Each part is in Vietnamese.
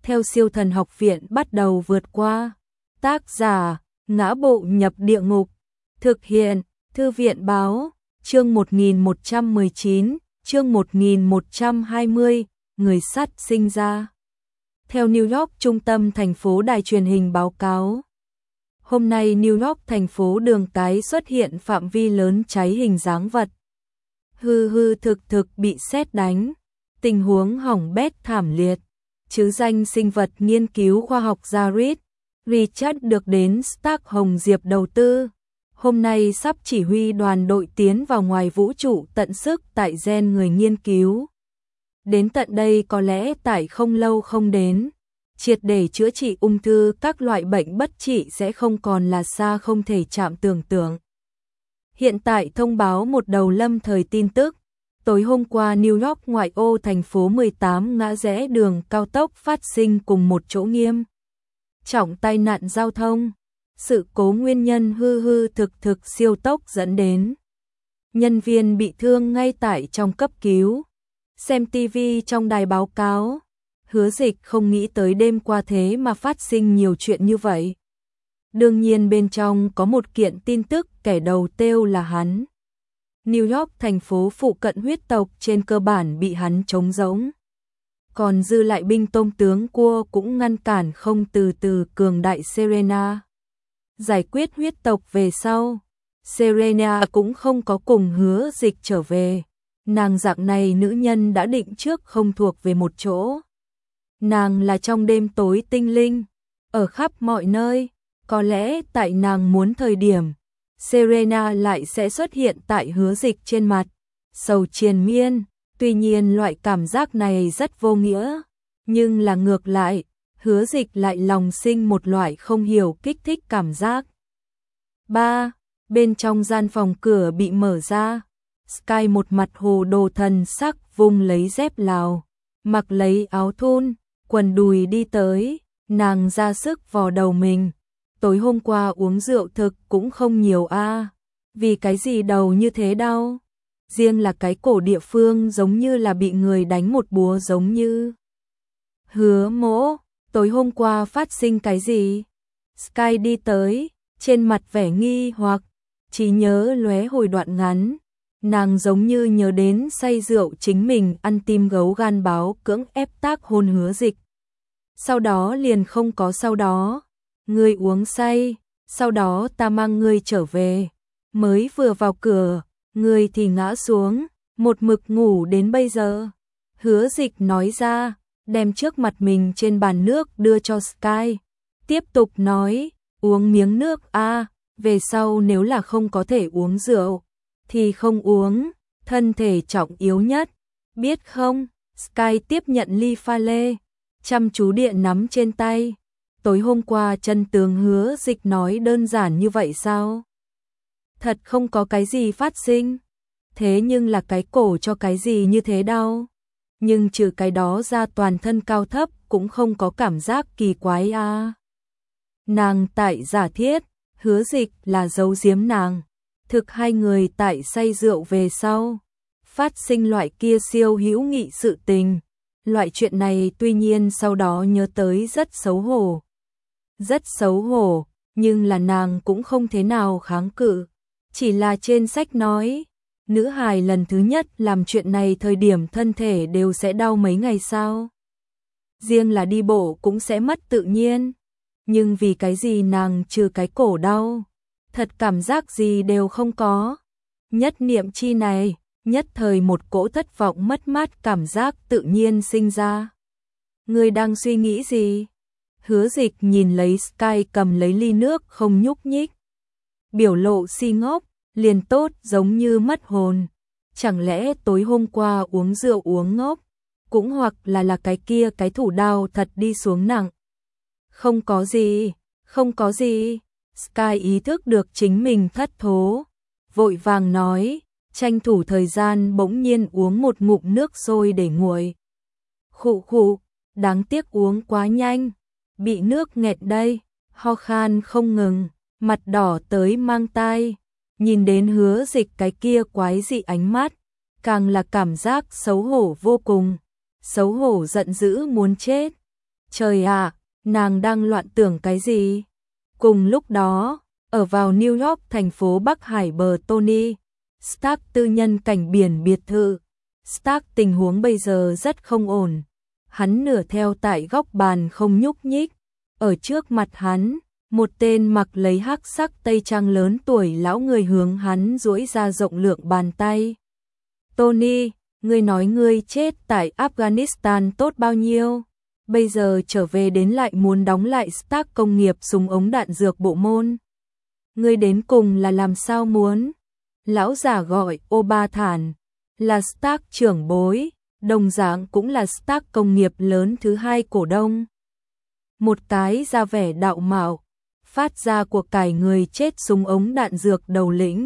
theo siêu thần học viện bắt đầu vượt qua. Tác giả, Ngã Bộ Nhập Địa Ngục. Thực hiện, Thư viện Báo. Chương 1119, chương 1120, người sắt sinh ra. Theo New York trung tâm thành phố đài truyền hình báo cáo, hôm nay New York thành phố đường cái xuất hiện phạm vi lớn cháy hình dáng vật. Thực bị sét đánh, tình huống hỏng bét thảm liệt. Chứ danh sinh vật nghiên cứu khoa học Jared Richard được đến Stark Hồng Diệp đầu tư. Hôm nay sắp chỉ huy đoàn đội tiến vào ngoài vũ trụ tận sức tại gen người nghiên cứu. Đến tận đây có lẽ tại không lâu không đến, triệt để chữa trị ung thư các loại bệnh bất trị sẽ không còn là xa không thể chạm tưởng tượng. Hiện tại thông báo một đầu lâm thời tin tức. Tối hôm qua New York ngoại ô thành phố 18 ngã rẽ đường cao tốc phát sinh cùng một chỗ nghiêm trọng tai nạn giao thông. Sự cố nguyên nhân thực siêu tốc dẫn đến nhân viên bị thương ngay tại trong cấp cứu. Xem TV trong đài báo cáo, Hứa Dịch không nghĩ tới đêm qua thế mà phát sinh nhiều chuyện như vậy. Đương nhiên bên trong có một kiện tin tức kẻ đầu tiêu là hắn. New York thành phố phụ cận huyết tộc trên cơ bản bị hắn trống rỗng. Còn dư lại binh tôm tướng cua cũng ngăn cản không từ cường đại Serena. Giải quyết huyết tộc về sau, Serena cũng không có cùng Hứa Dịch trở về. Nàng dạng này nữ nhân đã định trước không thuộc về một chỗ. Nàng là trong đêm tối tinh linh, ở khắp mọi nơi. Có lẽ tại nàng muốn thời điểm, Serena lại sẽ xuất hiện tại Hứa Dịch trên mặt. Sầu triền miên, tuy nhiên loại cảm giác này rất vô nghĩa. Nhưng là ngược lại, Hứa Dịch lại lòng sinh một loại không hiểu kích thích cảm giác. 3. Bên trong gian phòng cửa bị mở ra. Sky một mặt hồ đồ thần sắc vung lấy dép Lào, mặc lấy áo thun, quần đùi đi tới, nàng ra sức vò đầu mình. Tối hôm qua uống rượu thực cũng không nhiều a. Vì cái gì đầu như thế đau? Riêng là cái cổ địa phương giống như là bị người đánh một búa giống như. Hứa Mỗ, tối hôm qua phát sinh cái gì? Sky đi tới, trên mặt vẻ nghi hoặc, trí nhớ lóe hồi đoạn ngắn. Nàng giống như nhớ đến say rượu chính mình ăn tim gấu gan báo cưỡng ép tác hôn Hứa Dịch. Sau đó liền không có sau đó. Ngươi uống say, sau đó ta mang ngươi trở về. Mới vừa vào cửa, ngươi thì ngã xuống, một mực ngủ đến bây giờ. Hứa Dịch nói ra, đem trước mặt mình trên bàn nước đưa cho Sky. Tiếp tục nói, uống miếng nước a, về sau nếu là không có thể uống rượu thì không uống, thân thể trọng yếu nhất, biết không? Sky tiếp nhận ly pha lê, chăm chú điện nắm trên tay. Tối hôm qua chân tướng Hứa Dịch nói đơn giản như vậy sao? Thật không có cái gì phát sinh. Thế nhưng là cái cổ cho cái gì như thế đau. Nhưng trừ cái đó ra toàn thân cao thấp cũng không có cảm giác kỳ quái a. Nàng tại giả thiết, Hứa Dịch là giấu giếm nàng. Thực hai người tại say rượu về sau, phát sinh loại kia siêu hữu nghị sự tình. Loại chuyện này tuy nhiên sau đó nhớ tới rất xấu hổ. Rất xấu hổ, nhưng là nàng cũng không thế nào kháng cự. Chỉ là trên sách nói, nữ hài lần thứ nhất làm chuyện này thời điểm thân thể đều sẽ đau mấy ngày sau. Riêng là đi bộ cũng sẽ mất tự nhiên. Nhưng vì cái gì nàng trừ cái cổ đau, thật cảm giác gì đều không có. Nhất niệm chi này, nhất thời một cỗ thất vọng mất mát cảm giác tự nhiên sinh ra. Ngươi đang suy nghĩ gì? Hứa Dịch nhìn lấy Sky cầm lấy ly nước không nhúc nhích. Biểu lộ si ngốc, liền tốt giống như mất hồn. Chẳng lẽ tối hôm qua uống rượu uống ngốc, cũng hoặc là cái kia cái thủ đao thật đi xuống nặng. Không có gì, không có gì. Sky ý thức được chính mình thất thố, vội vàng nói, tranh thủ thời gian bỗng nhiên uống một ngụm nước sôi để nguội. Khụ, đáng tiếc uống quá nhanh, bị nước nghẹt đây, ho khan không ngừng, mặt đỏ tới mang tai. Nhìn đến Hứa Dịch cái kia quái dị ánh mắt, càng là cảm giác xấu hổ vô cùng, xấu hổ giận dữ muốn chết. Trời ạ, nàng đang loạn tưởng cái gì? Cùng lúc đó, ở vào New York, thành phố Bắc Hải bờ Tony Stark tư nhân cảnh biển biệt thự. Stark tình huống bây giờ rất không ổn. Hắn nửa theo tại góc bàn không nhúc nhích. Ở trước mặt hắn, một tên mặc lấy hắc sắc tây trang lớn tuổi lão người hướng hắn duỗi ra rộng lượng bàn tay. Tony, ngươi nói ngươi chết tại Afghanistan tốt bao nhiêu? Bây giờ trở về đến lại muốn đóng lại Stark công nghiệp súng ống đạn dược bộ môn. Ngươi đến cùng là làm sao muốn? Lão giả gọi O'Bathan, là Stark trưởng bối, đồng dạng cũng là Stark công nghiệp lớn thứ hai cổ đông. Một cái ra vẻ đạo mạo, phát ra của cải người chết súng ống đạn dược đầu lĩnh.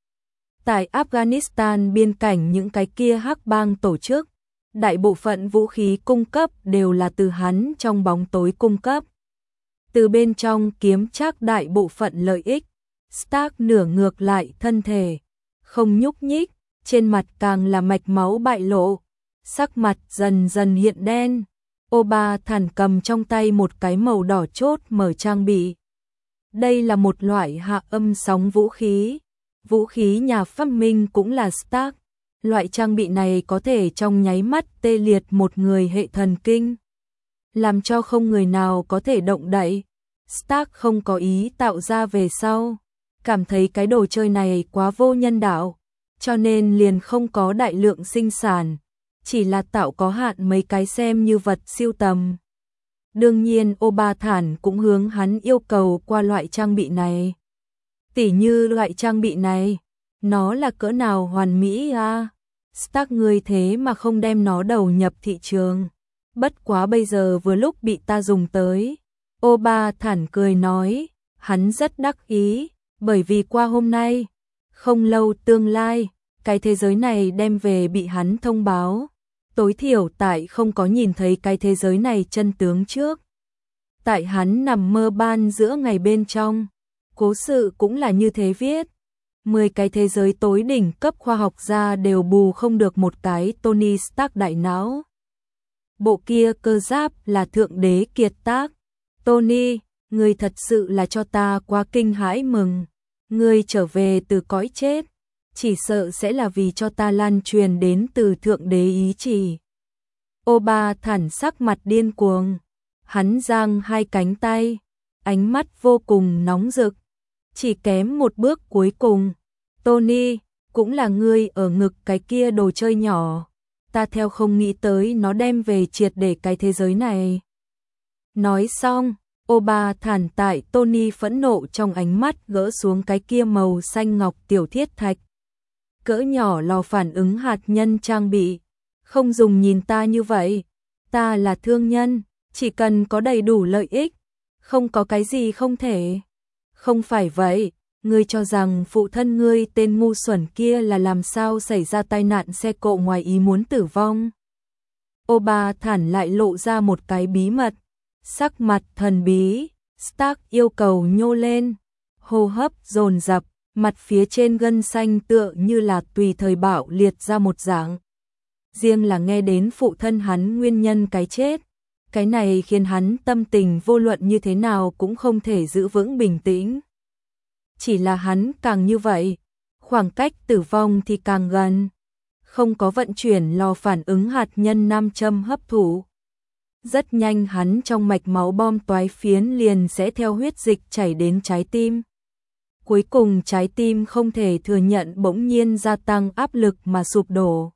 Tại Afghanistan biên cảnh những cái kia hắc bang tổ chức, đại bộ phận vũ khí cung cấp đều là từ hắn trong bóng tối cung cấp. Từ bên trong kiếm chắc đại bộ phận lợi ích. Stark nửa ngược lại thân thể, không nhúc nhích, trên mặt càng là mạch máu bại lộ, sắc mặt dần dần hiện đen. O'Bathan cầm trong tay một cái màu đỏ chốt mở trang bị. Đây là một loại hạ âm sóng vũ khí. Vũ khí nhà phát minh cũng là Stark. Loại trang bị này có thể trong nháy mắt tê liệt một người hệ thần kinh, làm cho không người nào có thể động đậy. Stark không có ý tạo ra về sau, cảm thấy cái đồ chơi này quá vô nhân đạo, cho nên liền không có đại lượng sinh sản, chỉ là tạo có hạn mấy cái xem như vật siêu tầm. Đương nhiên O'Bathan cũng hướng hắn yêu cầu qua loại trang bị này. Tỉ như loại trang bị này, nó là cỡ nào hoàn mỹ à? Stark ngươi thế mà không đem nó đầu nhập thị trường. Bất quá bây giờ vừa lúc bị ta dùng tới. O'Bathan cười nói, hắn rất đắc ý, bởi vì qua hôm nay, không lâu tương lai, cái thế giới này đem về bị hắn thông báo. Tối thiểu tại không có nhìn thấy cái thế giới này chân tướng trước. Tại hắn nằm mơ ban giữa ngày bên trong, cố sự cũng là như thế viết. 10 cái thế giới tối đỉnh cấp khoa học gia đều bù không được một cái Tony Stark đại não. Bộ kia cơ giáp là thượng đế kiệt tác. Tony, ngươi thật sự là cho ta quá kinh hãi mừng. Ngươi trở về từ cõi chết, chỉ sợ sẽ là vì cho ta lan truyền đến từ thượng đế ý chỉ. O'Bathan sắc mặt điên cuồng, hắn giang hai cánh tay, ánh mắt vô cùng nóng rực. Chỉ kém một bước cuối cùng. Tony, cũng là ngươi ở ngực cái kia đồ chơi nhỏ. Ta theo không nghĩ tới nó đem về triệt để cái thế giới này. Nói xong, O'Bathan tại Tony phẫn nộ trong ánh mắt gỡ xuống cái kia màu xanh ngọc tiểu thiết thạch. Cỡ nhỏ lò phản ứng hạt nhân trang bị. Không dùng nhìn ta như vậy. Ta là thương nhân, chỉ cần có đầy đủ lợi ích. Không có cái gì không thể. Không phải vậy, ngươi cho rằng phụ thân ngươi tên ngu xuẩn kia là làm sao xảy ra tai nạn xe cộ ngoài ý muốn tử vong. O'Bathan lại lộ ra một cái bí mật, sắc mặt thần bí. Stark yêu cầu nhô lên, hô hấp dồn dập, mặt phía trên gân xanh tựa như là tùy thời bạo liệt ra một dạng. Riêng là nghe đến phụ thân hắn nguyên nhân cái chết, cái này khiến hắn tâm tình vô luận như thế nào cũng không thể giữ vững bình tĩnh. Chỉ là hắn càng như vậy, khoảng cách tử vong thì càng gần. Không có vận chuyển lò phản ứng hạt nhân nam châm hấp thụ. Rất nhanh hắn trong mạch máu bom toái phiến liền sẽ theo huyết dịch chảy đến trái tim. Cuối cùng trái tim không thể thừa nhận bỗng nhiên gia tăng áp lực mà sụp đổ.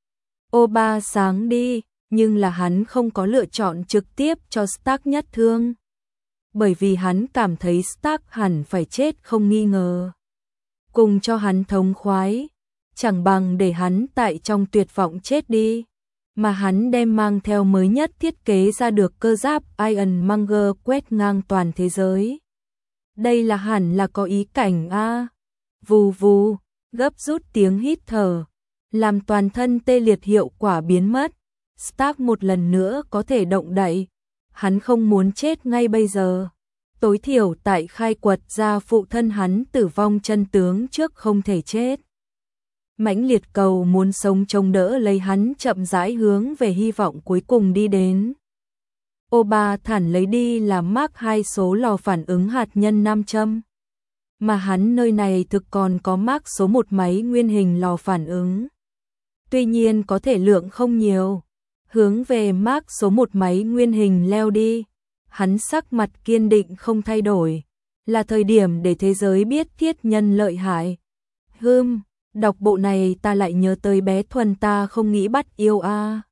Oba sáng đi, nhưng là hắn không có lựa chọn trực tiếp cho Stark nhất thương. Bởi vì hắn cảm thấy Stark hẳn phải chết không nghi ngờ. Cùng cho hắn thống khoái, chẳng bằng để hắn tại trong tuyệt vọng chết đi. Mà hắn đem mang theo mới nhất thiết kế ra được cơ giáp Iron Monger quét ngang toàn thế giới. Đây là hẳn là có ý cảnh a. Vù vù, gấp rút tiếng hít thở, làm toàn thân tê liệt hiệu quả biến mất. Stark một lần nữa có thể động đậy. Hắn không muốn chết ngay bây giờ. Tối thiểu tại khai quật ra phụ thân hắn tử vong chân tướng trước không thể chết. Mãnh liệt cầu muốn sống chống đỡ lấy hắn chậm rãi hướng về hy vọng cuối cùng đi đến. Oba thản lấy đi là Mark 2 số lò phản ứng hạt nhân nam châm. Mà hắn nơi này thực còn có Mark số 1 máy nguyên hình lò phản ứng. Tuy nhiên có thể lượng không nhiều. Hướng về Mark số 1 máy nguyên hình leo đi. Hắn sắc mặt kiên định không thay đổi. Là thời điểm để thế giới biết thiết nhân lợi hại. Đọc bộ này ta lại nhớ tới bé Thuần ta không nghĩ bắt yêu a.